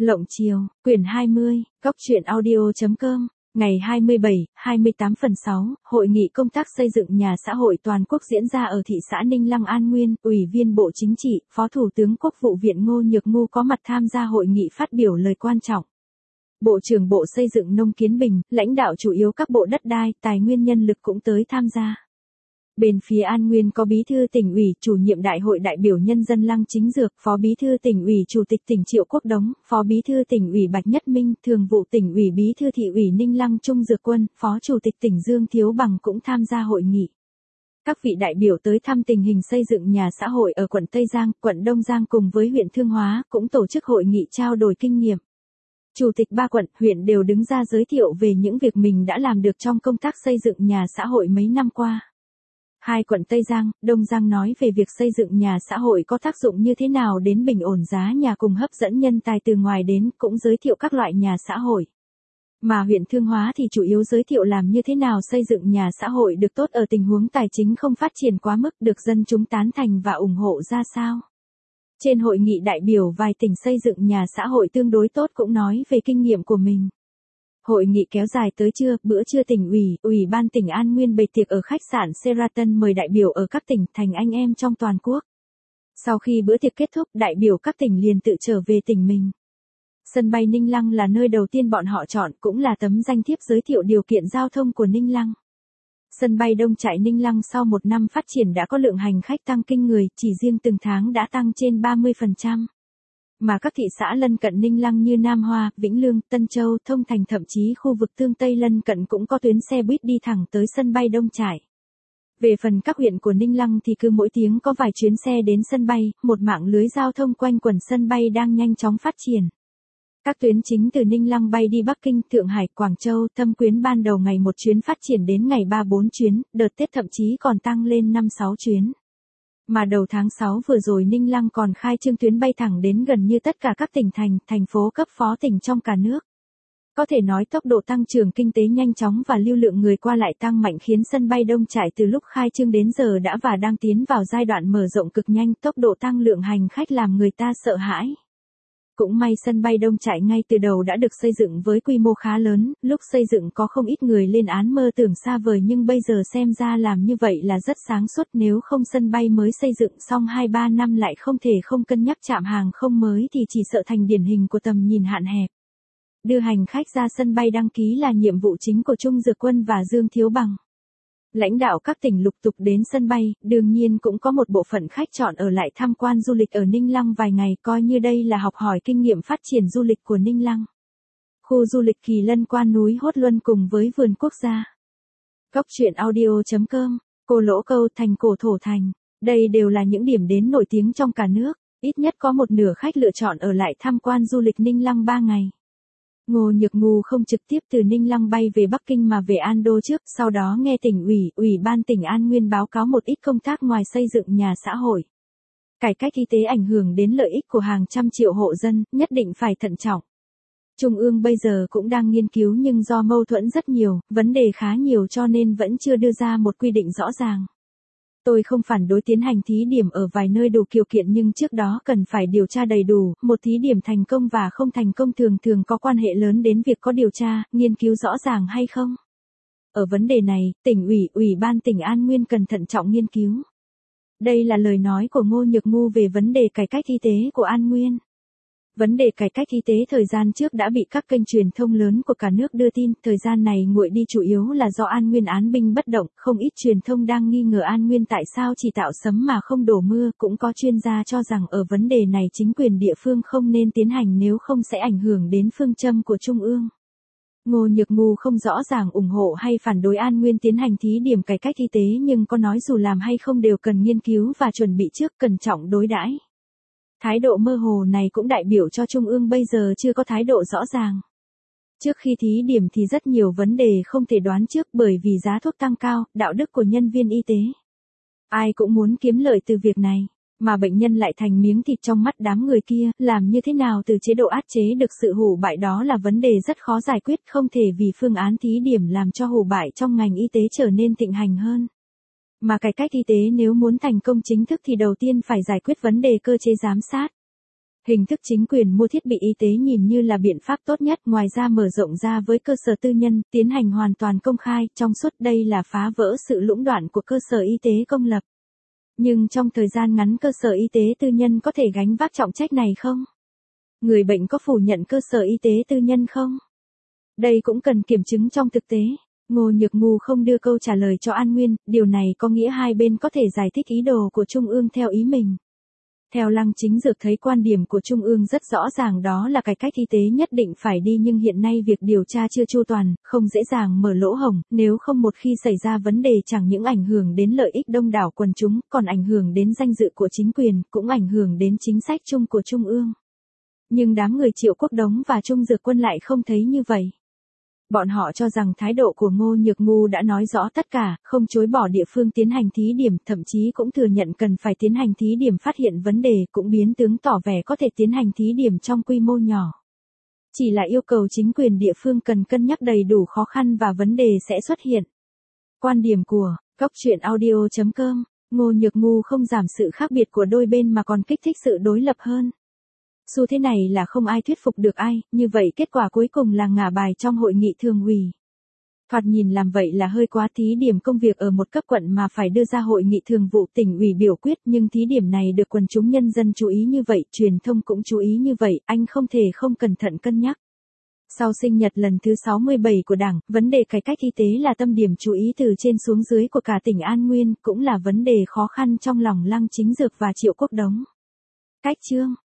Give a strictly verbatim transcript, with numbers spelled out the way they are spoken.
Lộng Chiều, quyển hai mươi, góc truyện audio.com, ngày hai mươi bảy, hai mươi tám phần sáu, Hội nghị công tác xây dựng nhà xã hội toàn quốc diễn ra ở thị xã Ninh Lăng An Nguyên, Ủy viên Bộ Chính trị, Phó Thủ tướng Quốc vụ viện Ngô Nhược Ngu có mặt tham gia hội nghị phát biểu lời quan trọng. Bộ trưởng Bộ Xây dựng Nông Kiến Bình, lãnh đạo chủ yếu các bộ đất đai, tài nguyên nhân lực cũng tới tham gia. Bên phía An Nguyên có Bí thư Tỉnh ủy, Chủ nhiệm Đại hội đại biểu nhân dân Lăng Chính Dược, Phó Bí thư Tỉnh ủy, Chủ tịch Tỉnh Triệu Quốc Đống, Phó Bí thư Tỉnh ủy Bạch Nhất Minh, Thường vụ Tỉnh ủy, Bí thư Thị ủy Ninh Lăng Trung Dược Quân, Phó Chủ tịch Tỉnh Dương Thiếu Bằng cũng tham gia hội nghị. Các vị đại biểu tới thăm tình hình xây dựng nhà xã hội ở quận Tây Giang, quận Đông Giang cùng với huyện Thương Hóa, cũng tổ chức hội nghị trao đổi kinh nghiệm. Chủ tịch ba quận, huyện đều đứng ra giới thiệu về những việc mình đã làm được trong công tác xây dựng nhà xã hội mấy năm qua. Hai quận Tây Giang, Đông Giang nói về việc xây dựng nhà xã hội có tác dụng như thế nào đến bình ổn giá nhà cùng hấp dẫn nhân tài từ ngoài đến, cũng giới thiệu các loại nhà xã hội. Mà huyện Thương Hóa thì chủ yếu giới thiệu làm như thế nào xây dựng nhà xã hội được tốt ở tình huống tài chính không phát triển quá mức, được dân chúng tán thành và ủng hộ ra sao. Trên hội nghị đại biểu vài tỉnh xây dựng nhà xã hội tương đối tốt cũng nói về kinh nghiệm của mình. Hội nghị kéo dài tới trưa, bữa trưa tỉnh ủy, Ủy ban tỉnh An Nguyên bày tiệc ở khách sạn Sheraton mời đại biểu ở các tỉnh thành anh em trong toàn quốc. Sau khi bữa tiệc kết thúc, đại biểu các tỉnh liền tự trở về tỉnh mình. Sân bay Ninh Lăng là nơi đầu tiên bọn họ chọn, cũng là tấm danh thiếp giới thiệu điều kiện giao thông của Ninh Lăng. Sân bay Đông Trại Ninh Lăng sau một năm phát triển đã có lượng hành khách tăng kinh người, chỉ riêng từng tháng đã tăng trên ba mươi phần trăm. Mà các thị xã lân cận Ninh Lăng như Nam Hoa, Vĩnh Lương, Tân Châu, Thông Thành thậm chí khu vực Tương Tây lân cận cũng có tuyến xe buýt đi thẳng tới sân bay Đông Trại. Về phần các huyện của Ninh Lăng thì cứ mỗi tiếng có vài chuyến xe đến sân bay, một mạng lưới giao thông quanh quẩn sân bay đang nhanh chóng phát triển. Các tuyến chính từ Ninh Lăng bay đi Bắc Kinh, Thượng Hải, Quảng Châu, Thâm Quyến ban đầu ngày một chuyến phát triển đến ngày ba bốn chuyến, đợt Tết thậm chí còn tăng lên năm sáu chuyến. Mà đầu tháng sáu vừa rồi Ninh Lăng còn khai trương tuyến bay thẳng đến gần như tất cả các tỉnh thành, thành phố cấp phó tỉnh trong cả nước. Có thể nói tốc độ tăng trưởng kinh tế nhanh chóng và lưu lượng người qua lại tăng mạnh khiến sân bay Đông Trại từ lúc khai trương đến giờ đã và đang tiến vào giai đoạn mở rộng cực nhanh, tốc độ tăng lượng hành khách làm người ta sợ hãi. Cũng may sân bay Đông Trại ngay từ đầu đã được xây dựng với quy mô khá lớn, lúc xây dựng có không ít người lên án mơ tưởng xa vời nhưng bây giờ xem ra làm như vậy là rất sáng suốt, nếu không sân bay mới xây dựng xong hai ba năm lại không thể không cân nhắc trạm hàng không mới thì chỉ sợ thành điển hình của tầm nhìn hạn hẹp. Đưa hành khách ra sân bay đăng ký là nhiệm vụ chính của Trung Dược Quân và Dương Thiếu Bằng. Lãnh đạo các tỉnh lục tục đến sân bay, đương nhiên cũng có một bộ phận khách chọn ở lại tham quan du lịch ở Ninh Lăng vài ngày, coi như đây là học hỏi kinh nghiệm phát triển du lịch của Ninh Lăng. Khu du lịch Kỳ Lân Quan núi Hốt Luân cùng với vườn quốc gia. Góc truyện audio.com, Cô Lỗ Câu, Thành Cổ Thổ Thành, đây đều là những điểm đến nổi tiếng trong cả nước, ít nhất có một nửa khách lựa chọn ở lại tham quan du lịch Ninh Lăng ba ngày. Ngô Nhược Ngu không trực tiếp từ Ninh Lăng bay về Bắc Kinh mà về An Đô trước, sau đó nghe tỉnh ủy, Ủy ban tỉnh An Nguyên báo cáo một ít công tác ngoài xây dựng nhà xã hội. Cải cách y tế ảnh hưởng đến lợi ích của hàng trăm triệu hộ dân, nhất định phải thận trọng. Trung ương bây giờ cũng đang nghiên cứu nhưng do mâu thuẫn rất nhiều, vấn đề khá nhiều cho nên vẫn chưa đưa ra một quy định rõ ràng. Tôi không phản đối tiến hành thí điểm ở vài nơi đủ điều kiện nhưng trước đó cần phải điều tra đầy đủ, một thí điểm thành công và không thành công thường thường có quan hệ lớn đến việc có điều tra, nghiên cứu rõ ràng hay không. Ở vấn đề này, tỉnh ủy, Ủy ban tỉnh An Nguyên cần thận trọng nghiên cứu. Đây là lời nói của Ngô Nhược Ngu về vấn đề cải cách y tế của An Nguyên. Vấn đề cải cách y tế thời gian trước đã bị các kênh truyền thông lớn của cả nước đưa tin, thời gian này nguội đi chủ yếu là do An Nguyên án binh bất động, không ít truyền thông đang nghi ngờ An Nguyên tại sao chỉ tạo sấm mà không đổ mưa, cũng có chuyên gia cho rằng ở vấn đề này chính quyền địa phương không nên tiến hành nếu không sẽ ảnh hưởng đến phương châm của Trung ương. Ngô Nhược Ngu không rõ ràng ủng hộ hay phản đối An Nguyên tiến hành thí điểm cải cách y tế nhưng có nói dù làm hay không đều cần nghiên cứu và chuẩn bị trước, cẩn trọng đối đãi. Thái độ mơ hồ này cũng đại biểu cho Trung ương bây giờ chưa có thái độ rõ ràng. Trước khi thí điểm thì rất nhiều vấn đề không thể đoán trước bởi vì giá thuốc tăng cao, đạo đức của nhân viên y tế. Ai cũng muốn kiếm lợi từ việc này, mà bệnh nhân lại thành miếng thịt trong mắt đám người kia, làm như thế nào từ chế độ áp chế được sự hủ bại đó là vấn đề rất khó giải quyết, không thể vì phương án thí điểm làm cho hủ bại trong ngành y tế trở nên thịnh hành hơn. Mà cải cách y tế nếu muốn thành công chính thức thì đầu tiên phải giải quyết vấn đề cơ chế giám sát. Hình thức chính quyền mua thiết bị y tế nhìn như là biện pháp tốt nhất, ngoài ra mở rộng ra với cơ sở tư nhân, tiến hành hoàn toàn công khai, trong suốt, đây là phá vỡ sự lũng đoạn của cơ sở y tế công lập. Nhưng trong thời gian ngắn cơ sở y tế tư nhân có thể gánh vác trọng trách này không? Người bệnh có phủ nhận cơ sở y tế tư nhân không? Đây cũng cần kiểm chứng trong thực tế. Ngô Nhược Ngu không đưa câu trả lời cho An Nguyên, điều này có nghĩa hai bên có thể giải thích ý đồ của Trung ương theo ý mình. Theo Lăng Chính Dược thấy quan điểm của Trung ương rất rõ ràng, đó là cải cách y tế nhất định phải đi, nhưng hiện nay việc điều tra chưa chu toàn, không dễ dàng mở lỗ hổng, nếu không một khi xảy ra vấn đề chẳng những ảnh hưởng đến lợi ích đông đảo quần chúng, còn ảnh hưởng đến danh dự của chính quyền, cũng ảnh hưởng đến chính sách chung của Trung ương. Nhưng đám người Triệu Quốc Đống và Trung Dược Quân lại không thấy như vậy. Bọn họ cho rằng thái độ của Ngô Nhược Ngu đã nói rõ tất cả, không chối bỏ địa phương tiến hành thí điểm, thậm chí cũng thừa nhận cần phải tiến hành thí điểm, phát hiện vấn đề, cũng biến tướng tỏ vẻ có thể tiến hành thí điểm trong quy mô nhỏ. Chỉ là yêu cầu chính quyền địa phương cần cân nhắc đầy đủ khó khăn và vấn đề sẽ xuất hiện. Quan điểm của Cóc Truyện Audio chấm com, Ngô Nhược Ngu không giảm sự khác biệt của đôi bên mà còn kích thích sự đối lập hơn. Xu thế này là không ai thuyết phục được ai, như vậy kết quả cuối cùng là ngả bài trong hội nghị thường ủy. Thoạt nhìn làm vậy là hơi quá, thí điểm công việc ở một cấp quận mà phải đưa ra hội nghị thường vụ tỉnh ủy biểu quyết, nhưng thí điểm này được quần chúng nhân dân chú ý như vậy, truyền thông cũng chú ý như vậy, anh không thể không cẩn thận cân nhắc. Sau sinh nhật lần thứ sáu mươi bảy của Đảng, vấn đề cải cách y tế là tâm điểm chú ý từ trên xuống dưới của cả tỉnh An Nguyên, cũng là vấn đề khó khăn trong lòng Lăng Chính Dược và Triệu Quốc Đống. Cách chương